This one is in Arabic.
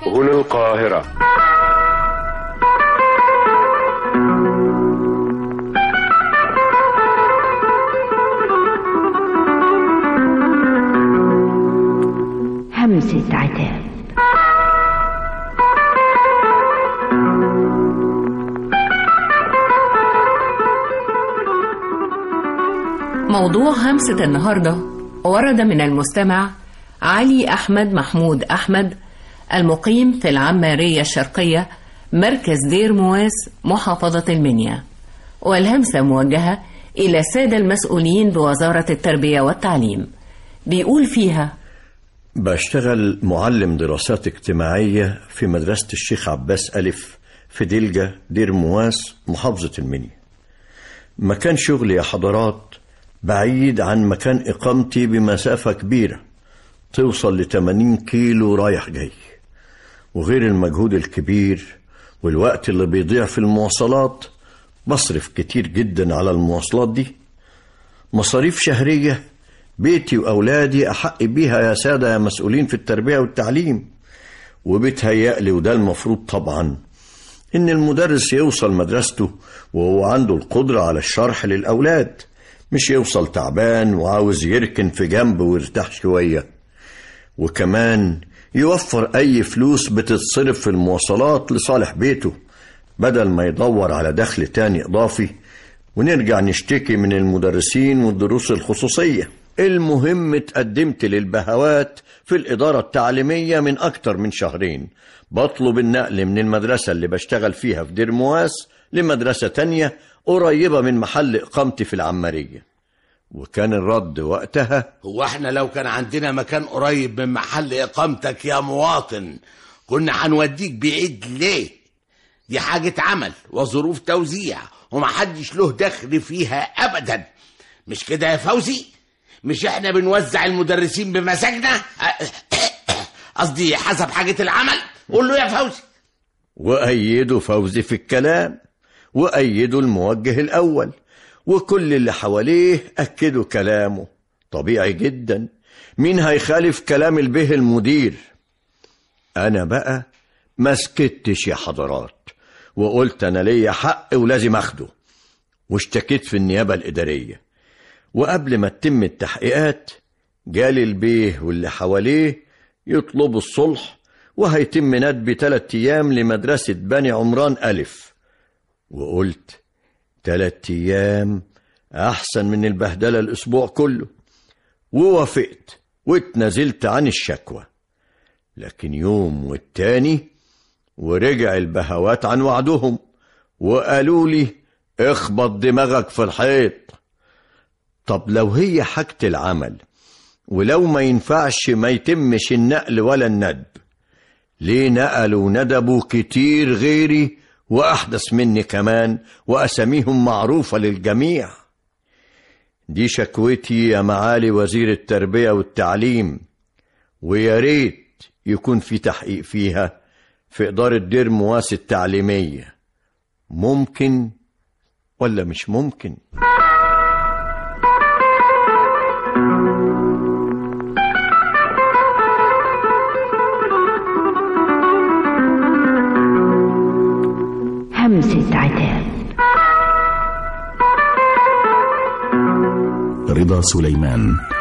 هنا القاهرة. همسة عتاب. موضوع همسة النهاردة ورد من المستمع علي أحمد محمود أحمد، المقيم في العمارية الشرقية، مركز دير مواس، محافظة المنيا. والهمسة موجهة إلى السادة المسؤولين بوزارة التربية والتعليم. بيقول فيها: بشتغل معلم دراسات اجتماعية في مدرسة الشيخ عباس ألف في دلجة دير مواس، محافظة المنيا. مكان شغلي يا حضرات بعيد عن مكان إقامتي بمسافة كبيرة توصل ل80 كيلو رايح جاي، وغير المجهود الكبير والوقت اللي بيضيع في المواصلات، بصرف كتير جدا على المواصلات دي. مصاريف شهرية بيتي وأولادي أحق بيها يا سادة يا مسؤولين في التربية والتعليم. وبتهيألي وده المفروض طبعا إن المدرس يوصل مدرسته وهو عنده القدرة على الشرح للأولاد، مش يوصل تعبان وعاوز يركن في جنب ويرتاح شوية. وكمان يوفر أي فلوس بتتصرف في المواصلات لصالح بيته، بدل ما يدور على دخل تاني إضافي ونرجع نشتكي من المدرسين والدروس الخصوصية. المهم اتقدمت للبهوات في الإدارة التعليمية من أكتر من شهرين، بطلب النقل من المدرسة اللي بشتغل فيها في دير مواس لمدرسة تانية قريبة من محل إقامتي في العمارية. وكان الرد وقتها: هو احنا لو كان عندنا مكان قريب من محل إقامتك يا مواطن كنا هنوديك بعيد ليه؟ دي حاجة عمل وظروف توزيع ومحدش له دخل فيها أبدا، مش كده يا فوزي؟ مش احنا بنوزع المدرسين بمزاجنا؟ قصدي حسب حاجة العمل. قول له يا فوزي. وأيدوا فوزي في الكلام، وأيدوا الموجه الأول، وكل اللي حواليه أكدوا كلامه. طبيعي جدا، مين هيخالف كلام البه المدير؟ أنا بقى ما سكتش يا حضرات، وقلت أنا ليا حق ولازم أخده، واشتكيت في النيابة الإدارية. وقبل ما تتم التحقيقات جالي البيه واللي حواليه يطلبوا الصلح، وهيتم ندب 3 أيام لمدرسة بني عمران ألف. وقلت 3 أيام أحسن من البهدلة الأسبوع كله، ووافقت واتنزلت عن الشكوى. لكن يوم والتاني ورجع البهوات عن وعدهم وقالوا لي: اخبط دماغك في الحيط. طب لو هي حاجة العمل ولو ما ينفعش ما يتمش النقل ولا الندب، ليه نقلوا وندبوا كتير غيري وأحدث مني كمان وأساميهم معروفة للجميع؟ دي شكوتي يا معالي وزير التربية والتعليم، ويا ريت يكون في تحقيق فيها في إدارة دير مواس التعليمية. ممكن ولا مش ممكن؟ همسة عتاب. رضا سليمان.